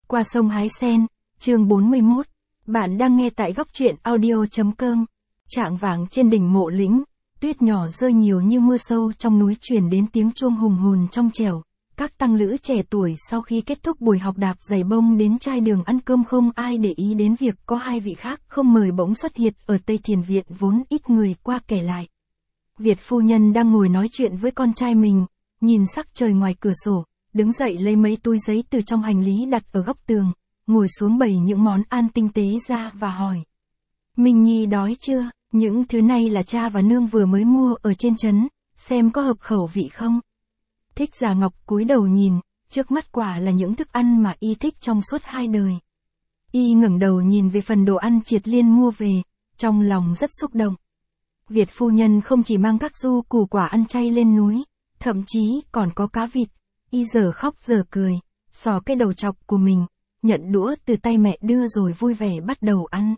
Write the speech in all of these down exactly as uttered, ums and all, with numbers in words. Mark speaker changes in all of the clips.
Speaker 1: Qua sông hái sen, chương bốn mươi mốt. Bạn đang nghe tại góc truyện audio chấm com. Chạng vạng trên đỉnh Mộ Lĩnh, tuyết nhỏ rơi nhiều như mưa sâu trong núi, truyền đến tiếng chuông hùng hồn trong trẻo. Các tăng lữ trẻ tuổi sau khi kết thúc buổi học đạp giày bông đến chai đường ăn cơm, không ai để ý đến việc có hai vị khác không mời bỗng xuất hiện ở Tây Thiền Viện vốn ít người qua kể lại. Việt phu nhân đang ngồi nói chuyện với con trai mình, nhìn sắc trời ngoài cửa sổ, đứng dậy lấy mấy túi giấy từ trong hành lý đặt ở góc tường, ngồi xuống bày những món ăn tinh tế ra và hỏi. Minh Nhi đói chưa? Những thứ này là cha và nương vừa mới mua ở trên trấn, xem có hợp khẩu vị không? Thích Giả Ngọc cúi đầu nhìn, trước mắt quả là những thức ăn mà y thích trong suốt hai đời. Y ngẩng đầu nhìn về phần đồ ăn Triệt Liên mua về, trong lòng rất xúc động. Việt phu nhân không chỉ mang các du củ quả ăn chay lên núi, thậm chí còn có cá vịt. Y giờ khóc giờ cười, xò cái đầu chọc của mình, nhận đũa từ tay mẹ đưa rồi vui vẻ bắt đầu ăn.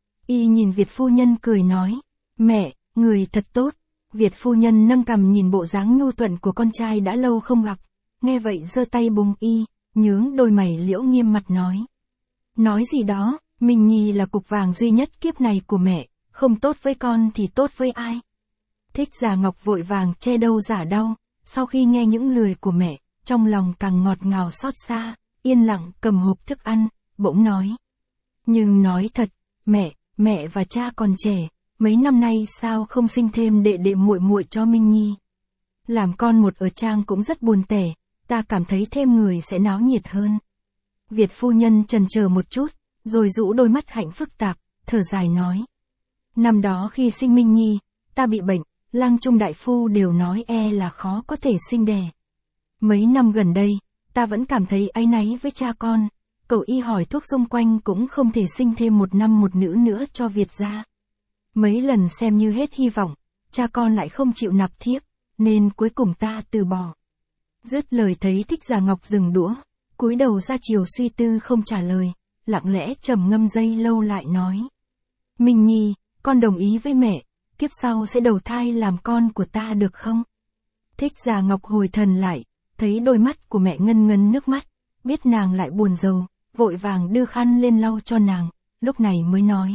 Speaker 1: Y nhìn Việt phu nhân cười nói, mẹ, người thật tốt. Việt phu nhân nâng cằm nhìn bộ dáng nhu thuận của con trai đã lâu không gặp, nghe vậy giơ tay búng y, nhướng đôi mày liễu nghiêm mặt nói. Nói gì đó, Minh Nhi là cục vàng duy nhất kiếp này của mẹ, không tốt với con thì tốt với ai? Thích Giả Ngọc vội vàng che đâu giả đau, sau khi nghe những lời của mẹ, trong lòng càng ngọt ngào xót xa, yên lặng cầm hộp thức ăn, bỗng nói. Nhưng nói thật, mẹ, mẹ và cha còn trẻ, mấy năm nay sao không sinh thêm đệ đệ muội muội cho Minh Nhi? Làm con một ở trang cũng rất buồn tẻ, ta cảm thấy thêm người sẽ náo nhiệt hơn. Việt phu nhân chần chờ một chút, rồi rũ đôi mắt hạnh phức tạp, thở dài nói. Năm đó khi sinh Minh Nhi, ta bị bệnh, lang trung đại phu đều nói e là khó có thể sinh đẻ. Mấy năm gần đây, ta vẫn cảm thấy áy náy với cha con, cậu y hỏi thuốc xung quanh cũng không thể sinh thêm một nam một nữ nữa cho Việt gia. Mấy lần xem như hết hy vọng, cha con lại không chịu nạp thiếp, nên cuối cùng ta từ bỏ. Dứt lời thấy Thích Giả Ngọc dừng đũa, cúi đầu ra chiều suy tư không trả lời, lặng lẽ trầm ngâm giây lâu lại nói. Minh Nhi, con đồng ý với mẹ, kiếp sau sẽ đầu thai làm con của ta được không? Thích Giả Ngọc hồi thần lại, thấy đôi mắt của mẹ ngân ngân nước mắt, biết nàng lại buồn rầu, vội vàng đưa khăn lên lau cho nàng, lúc này mới nói.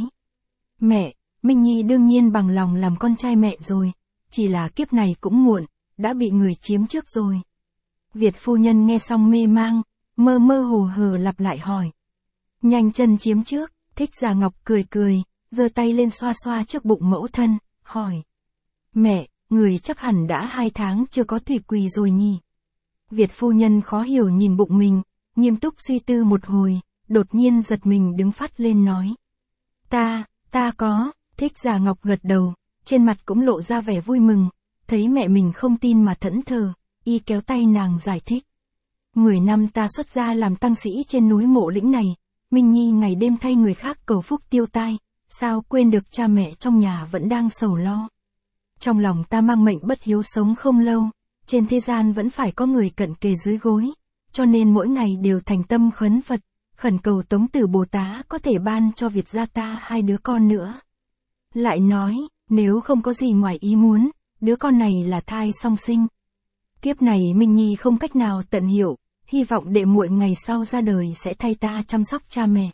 Speaker 1: Mẹ, Minh Nhi đương nhiên bằng lòng làm con trai mẹ rồi, chỉ là kiếp này cũng muộn, đã bị người chiếm trước rồi. Việt phu nhân nghe xong mê mang, mơ mơ hồ hờ lặp lại hỏi. Nhanh chân chiếm trước, Thích Giả Ngọc cười cười, giơ tay lên xoa xoa trước bụng mẫu thân, hỏi. Mẹ, người chắc hẳn đã hai tháng chưa có thủy quỳ rồi nhỉ? Việt phu nhân khó hiểu nhìn bụng mình, nghiêm túc suy tư một hồi, đột nhiên giật mình đứng phát lên nói. Ta, ta có. Thích Giả Ngọc gật đầu, trên mặt cũng lộ ra vẻ vui mừng, thấy mẹ mình không tin mà thẫn thờ, y kéo tay nàng giải thích. Mười năm ta xuất gia làm tăng sĩ trên núi Mộ Lĩnh này, Minh Nhi ngày đêm thay người khác cầu phúc tiêu tai, sao quên được cha mẹ trong nhà vẫn đang sầu lo. Trong lòng ta mang mệnh bất hiếu sống không lâu, trên thế gian vẫn phải có người cận kề dưới gối, cho nên mỗi ngày đều thành tâm khấn Phật, khẩn cầu Tống Tử Bồ Tát có thể ban cho Việt gia ta hai đứa con nữa. Lại nói, nếu không có gì ngoài ý muốn, đứa con này là thai song sinh. Kiếp này Minh Nhi không cách nào tận hiểu, hy vọng đệ muội ngày sau ra đời sẽ thay ta chăm sóc cha mẹ.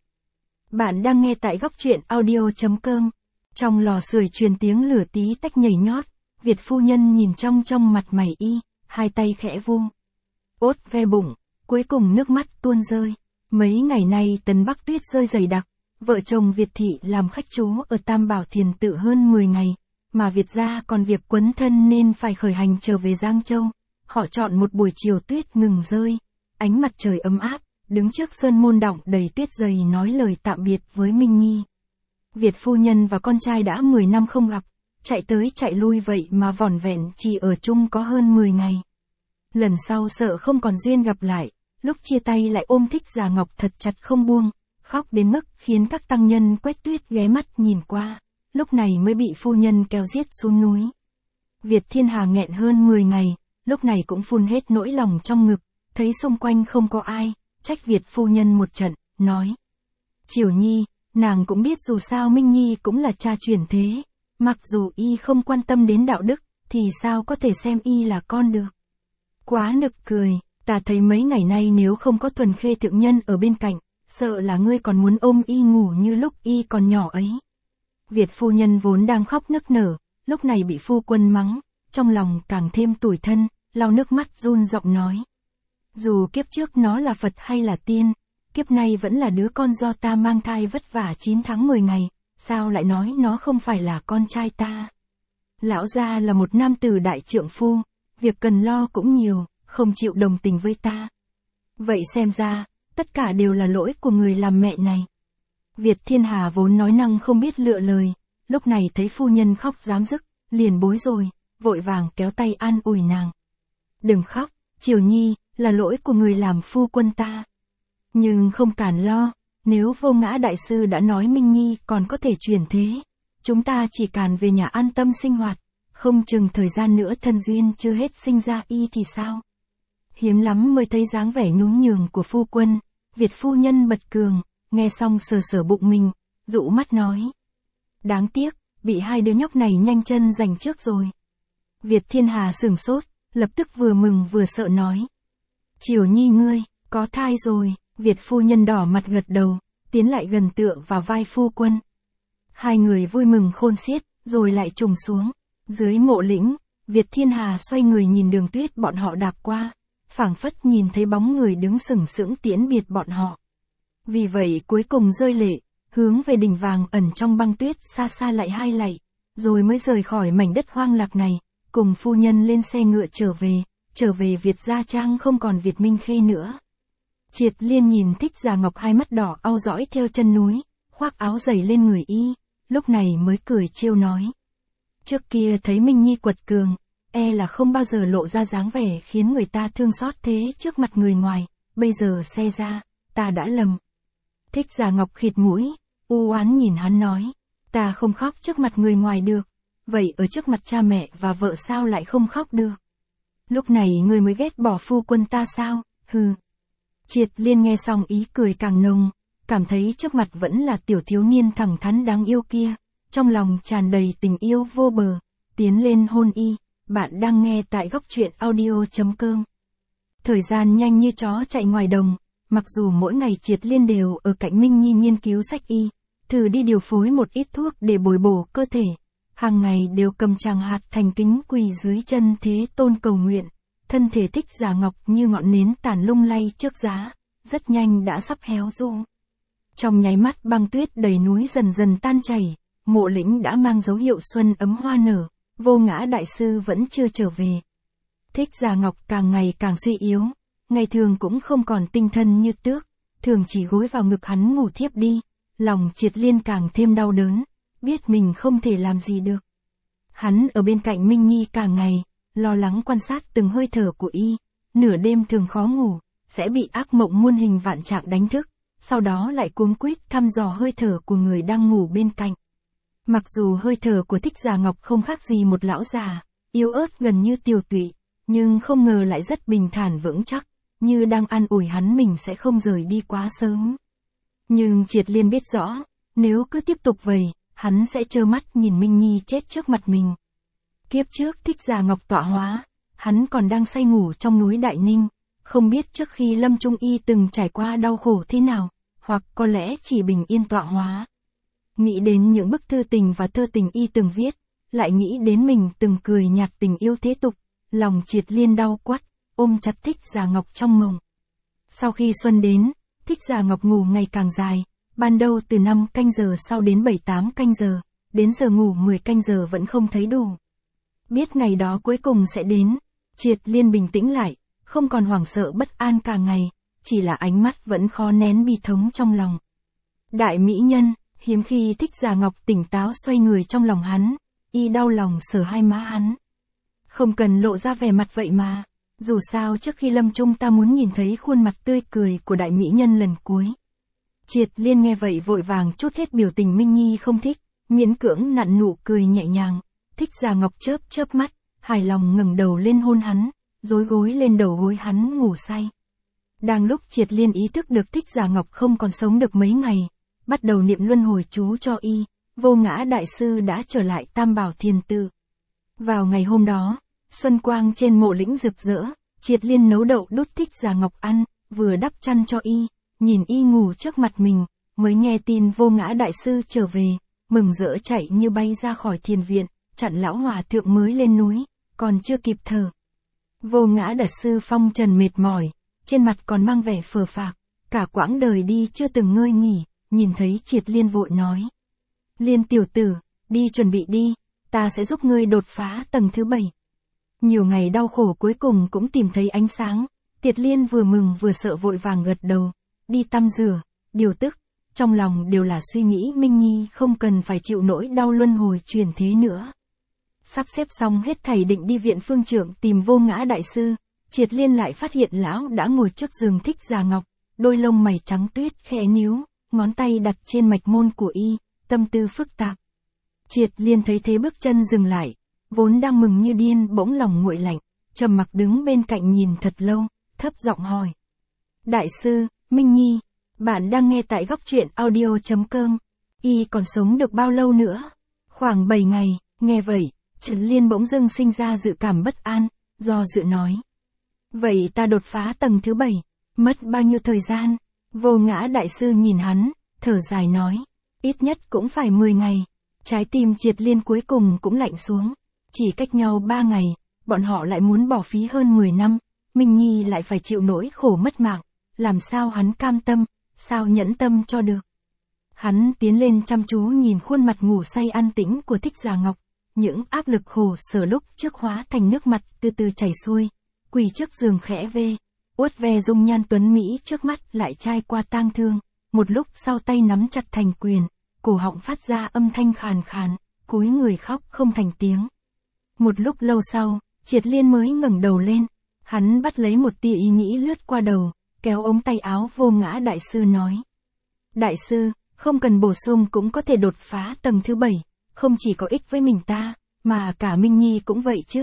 Speaker 1: Bạn đang nghe tại góc truyện audio chấm com. Trong lò sưởi truyền tiếng lửa tí tách nhảy nhót, Việt phu nhân nhìn trong trong mặt mày y, hai tay khẽ vung. Ốt ve bụng, cuối cùng nước mắt tuôn rơi. Mấy ngày nay Tấn Bắc tuyết rơi dày đặc. Vợ chồng Việt thị làm khách trú ở Tam Bảo Thiền Tự hơn mười ngày, mà Việt gia còn việc quấn thân nên phải khởi hành trở về Giang Châu. Họ chọn một buổi chiều tuyết ngừng rơi, ánh mặt trời ấm áp, đứng trước sơn môn đọng đầy tuyết dày nói lời tạm biệt với Minh Nhi. Việt phu nhân và con trai đã mười năm không gặp, chạy tới chạy lui vậy mà vỏn vẹn chỉ ở chung có hơn mười ngày. Lần sau sợ không còn duyên gặp lại, lúc chia tay lại ôm Thích Giả Ngọc thật chặt không buông. Khóc đến mức khiến các tăng nhân Quét Tuyết ghé mắt nhìn qua, lúc này mới bị phu nhân kéo giết xuống núi. Việt Thiên Hà nghẹn hơn mười ngày, lúc này cũng phun hết nỗi lòng trong ngực, thấy xung quanh không có ai, trách Việt phu nhân một trận, nói. Triều Nhi, nàng cũng biết dù sao Minh Nhi cũng là cha truyền thế, mặc dù y không quan tâm đến đạo đức, thì sao có thể xem y là con được. Quá nực cười, ta thấy mấy ngày nay nếu không có Thuần Khê thượng nhân ở bên cạnh, sợ là ngươi còn muốn ôm y ngủ như lúc y còn nhỏ ấy. Việt phu nhân vốn đang khóc nức nở, lúc này bị phu quân mắng, trong lòng càng thêm tủi thân, lau nước mắt run giọng nói. Dù kiếp trước nó là Phật hay là tiên, kiếp này vẫn là đứa con do ta mang thai vất vả chín tháng mười ngày, sao lại nói nó không phải là con trai ta. Lão gia là một nam tử đại trượng phu, việc cần lo cũng nhiều, không chịu đồng tình với ta. Vậy xem ra, tất cả đều là lỗi của người làm mẹ này. Việt Thiên Hà vốn nói năng không biết lựa lời, lúc này thấy phu nhân khóc rám rứt, liền bối rồi, vội vàng kéo tay an ủi nàng. Đừng khóc, Triều Nhi, là lỗi của người làm phu quân ta. Nhưng không cản lo, nếu Vô Ngã đại sư đã nói Minh Nhi còn có thể chuyển thế, chúng ta chỉ càn về nhà an tâm sinh hoạt, không chừng thời gian nữa thân duyên chưa hết sinh ra y thì sao? Hiếm lắm mới thấy dáng vẻ nhún nhường của phu quân, Việt phu nhân bật cường, nghe xong sờ sờ bụng mình, dụ mắt nói. Đáng tiếc, bị hai đứa nhóc này nhanh chân giành trước rồi. Việt Thiên Hà sửng sốt, lập tức vừa mừng vừa sợ nói. Triều Nhi ngươi, có thai rồi, Việt phu nhân đỏ mặt gật đầu, tiến lại gần tựa vào vai phu quân. Hai người vui mừng khôn xiết, rồi lại trùng xuống. Dưới mộ lĩnh, Việt Thiên Hà xoay người nhìn Đường Tuyết bọn họ đạp qua, phảng phất nhìn thấy bóng người đứng sừng sững tiễn biệt bọn họ. Vì vậy cuối cùng rơi lệ, hướng về đỉnh vàng ẩn trong băng tuyết xa xa lại hai lạy, rồi mới rời khỏi mảnh đất hoang lạc này, cùng phu nhân lên xe ngựa trở về, trở về Việt Gia Trang không còn Việt Minh Khê nữa. Triệt Liên nhìn Thích Giả Ngọc hai mắt đỏ au dõi theo chân núi, khoác áo giày lên người y, lúc này mới cười trêu nói. Trước kia thấy Minh Nhi quật cường, e là không bao giờ lộ ra dáng vẻ khiến người ta thương xót thế trước mặt người ngoài, bây giờ xe ra, ta đã lầm. Thích Giả Ngọc khịt mũi, u oán nhìn hắn nói, ta không khóc trước mặt người ngoài được, vậy ở trước mặt cha mẹ và vợ sao lại không khóc được? Lúc này người mới ghét bỏ phu quân ta sao, hừ. Triệt Liên nghe xong ý cười càng nồng, cảm thấy trước mặt vẫn là tiểu thiếu niên thẳng thắn đáng yêu kia, trong lòng tràn đầy tình yêu vô bờ, tiến lên hôn y. Bạn đang nghe tại góc truyện audio chấm com. Thời gian nhanh như chó chạy ngoài đồng, mặc dù mỗi ngày Triệt Liên đều ở cạnh Minh Nhi nghiên cứu sách y, thử đi điều phối một ít thuốc để bồi bổ cơ thể, hàng ngày đều cầm tràng hạt thành kính quỳ dưới chân Thế Tôn cầu nguyện, thân thể Thích Giả Ngọc như ngọn nến tàn lung lay trước giá, rất nhanh đã sắp héo rũ. Trong nháy mắt băng tuyết đầy núi dần dần tan chảy, mộ lĩnh đã mang dấu hiệu xuân ấm hoa nở. Vô Ngã đại sư vẫn chưa trở về. Thích Giả Ngọc càng ngày càng suy yếu, ngày thường cũng không còn tinh thần như trước, thường chỉ gối vào ngực hắn ngủ thiếp đi, lòng Triệt Liên càng thêm đau đớn, biết mình không thể làm gì được. Hắn ở bên cạnh Minh Nhi cả ngày, lo lắng quan sát từng hơi thở của y, nửa đêm thường khó ngủ, sẽ bị ác mộng muôn hình vạn trạng đánh thức, sau đó lại cuống quýt thăm dò hơi thở của người đang ngủ bên cạnh. Mặc dù hơi thở của Thích Giả Ngọc không khác gì một lão già, yếu ớt gần như tiều tụy, nhưng không ngờ lại rất bình thản vững chắc, như đang an ủi hắn mình sẽ không rời đi quá sớm. Nhưng Triệt Liên biết rõ, nếu cứ tiếp tục vậy, hắn sẽ trơ mắt nhìn Minh Nhi chết trước mặt mình. Kiếp trước Thích Giả Ngọc tọa hóa, hắn còn đang say ngủ trong núi Đại Ninh, không biết trước khi lâm chung y từng trải qua đau khổ thế nào, hoặc có lẽ chỉ bình yên tọa hóa. Nghĩ đến những bức thư tình và thơ tình y từng viết, lại nghĩ đến mình từng cười nhạt tình yêu thế tục, lòng Triệt Liên đau quắt, ôm chặt Thích Giả Ngọc trong mộng. Sau khi xuân đến, Thích Giả Ngọc ngủ ngày càng dài, ban đầu từ năm canh giờ sau đến bảy tám canh giờ, đến giờ ngủ mười canh giờ vẫn không thấy đủ. Biết ngày đó cuối cùng sẽ đến, Triệt Liên bình tĩnh lại, không còn hoảng sợ bất an cả ngày, chỉ là ánh mắt vẫn khó nén bi thống trong lòng. Đại mỹ nhân, hiếm khi Thích Giả Ngọc tỉnh táo xoay người trong lòng hắn, y đau lòng sờ hai má hắn. Không cần lộ ra vẻ mặt vậy mà, dù sao trước khi lâm chung ta muốn nhìn thấy khuôn mặt tươi cười của đại mỹ nhân lần cuối. Triệt Liên nghe vậy vội vàng trút hết biểu tình Minh Nhi không thích, miễn cưỡng nặn nụ cười nhẹ nhàng. Thích Giả Ngọc chớp chớp mắt, hài lòng ngẩng đầu lên hôn hắn, rối gối lên đầu gối hắn ngủ say. Đang lúc Triệt Liên ý thức được Thích Giả Ngọc không còn sống được mấy ngày, bắt đầu niệm luân hồi chú cho y, Vô Ngã đại sư đã trở lại Tam Bảo Thiền Tự. Vào ngày hôm đó, xuân quang trên mộ lĩnh rực rỡ, Triệt Liên nấu đậu đút Thích Giả Ngọc ăn, vừa đắp chăn cho y, nhìn y ngủ trước mặt mình, mới nghe tin Vô Ngã Đại Sư trở về, mừng rỡ chạy như bay ra khỏi thiền viện, chặn lão hòa thượng mới lên núi, còn chưa kịp thở. Vô Ngã Đại Sư phong trần mệt mỏi, trên mặt còn mang vẻ phờ phạc, cả quãng đời đi chưa từng ngơi nghỉ, nhìn thấy Triệt Liên vội nói. Liên tiểu tử, đi chuẩn bị đi, ta sẽ giúp ngươi đột phá tầng thứ bảy. Nhiều ngày đau khổ cuối cùng cũng tìm thấy ánh sáng, Triệt Liên vừa mừng vừa sợ vội vàng gật đầu, đi tắm rửa, điều tức, trong lòng đều là suy nghĩ Minh Nhi không cần phải chịu nỗi đau luân hồi chuyển thế nữa. Sắp xếp xong hết thảy định đi viện phương trưởng tìm Vô Ngã Đại Sư, Triệt Liên lại phát hiện lão đã ngồi trước giường Thích Giả Ngọc, đôi lông mày trắng tuyết khẽ nhíu, ngón tay đặt trên mạch môn của y, tâm tư phức tạp. Triệt Liên thấy thế bước chân dừng lại, vốn đang mừng như điên bỗng lòng nguội lạnh, trầm mặc đứng bên cạnh nhìn thật lâu, thấp giọng hỏi. Đại sư, Minh Nhi, bạn đang nghe tại góc truyện audio chấm com, y còn sống được bao lâu nữa? Khoảng bảy ngày, nghe vậy, Triệt Liên bỗng dưng sinh ra dự cảm bất an, do dự nói. Vậy ta đột phá tầng thứ bảy, mất bao nhiêu thời gian? Vô Ngã Đại Sư nhìn hắn, thở dài nói, ít nhất cũng phải mười ngày. Trái tim Triệt Liên cuối cùng cũng lạnh xuống, chỉ cách nhau ba ngày, bọn họ lại muốn bỏ phí hơn mười năm, Minh Nhi lại phải chịu nỗi khổ mất mạng, làm sao hắn cam tâm, sao nhẫn tâm cho được. Hắn tiến lên chăm chú nhìn khuôn mặt ngủ say an tĩnh của Thích Giả Ngọc, những áp lực khổ sở lúc trước hóa thành nước mặt từ từ chảy xuôi, quỳ trước giường khẽ vê, uất ve dung nhan tuấn Mỹ trước mắt lại chai qua tang thương, một lúc sau tay nắm chặt thành quyền, cổ họng phát ra âm thanh khàn khàn, cúi người khóc không thành tiếng. Một lúc lâu sau, Triệt Liên mới ngẩng đầu lên, hắn bắt lấy một tia ý nghĩ lướt qua đầu, kéo ống tay áo Vô Ngã Đại Sư nói. Đại sư, không cần bổ sung cũng có thể đột phá tầng thứ bảy, không chỉ có ích với mình ta, mà cả Minh Nhi cũng vậy chứ.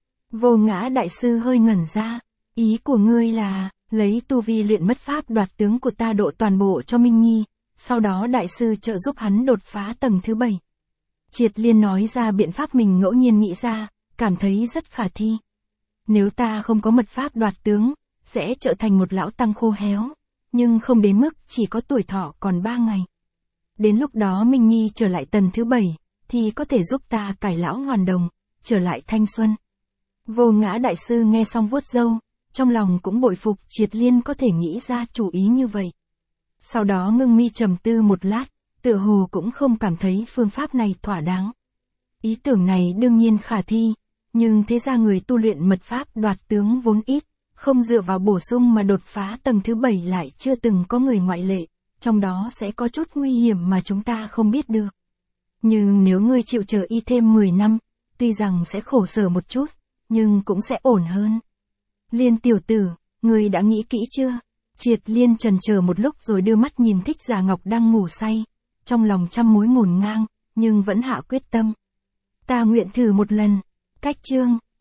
Speaker 1: Vô Ngã Đại Sư hơi ngẩn ra, ý của ngươi là, lấy tu vi luyện mất pháp đoạt tướng của ta độ toàn bộ cho Minh Nhi, sau đó Đại Sư trợ giúp hắn đột phá tầng thứ bảy. Triệt Liên nói ra biện pháp mình ngẫu nhiên nghĩ ra, cảm thấy rất khả thi. Nếu ta không có mật pháp đoạt tướng, sẽ trở thành một lão tăng khô héo, nhưng không đến mức chỉ có tuổi thọ còn ba ngày. Đến lúc đó Minh Nhi trở lại tầng thứ bảy, thì có thể giúp ta cải lão hoàn đồng, trở lại thanh xuân. Vô Ngã Đại Sư nghe xong vuốt râu, trong lòng cũng bội phục Triệt Liên có thể nghĩ ra chủ ý như vậy. Sau đó ngưng mi trầm tư một lát, tựa hồ cũng không cảm thấy phương pháp này thỏa đáng. Ý tưởng này đương nhiên khả thi, nhưng thế ra người tu luyện mật pháp đoạt tướng vốn ít, không dựa vào bổ sung mà đột phá tầng thứ bảy lại chưa từng có người ngoại lệ, trong đó sẽ có chút nguy hiểm mà chúng ta không biết được. Nhưng nếu ngươi chịu chờ y thêm mười năm, tuy rằng sẽ khổ sở một chút, nhưng cũng sẽ ổn hơn. Liên tiểu tử, ngươi đã nghĩ kỹ chưa? Triệt Liên chần chờ một lúc rồi đưa mắt nhìn Thích Giả Ngọc đang ngủ say, trong lòng trăm mối ngổn ngang, nhưng vẫn hạ quyết tâm. Ta nguyện thử một lần. Cách chương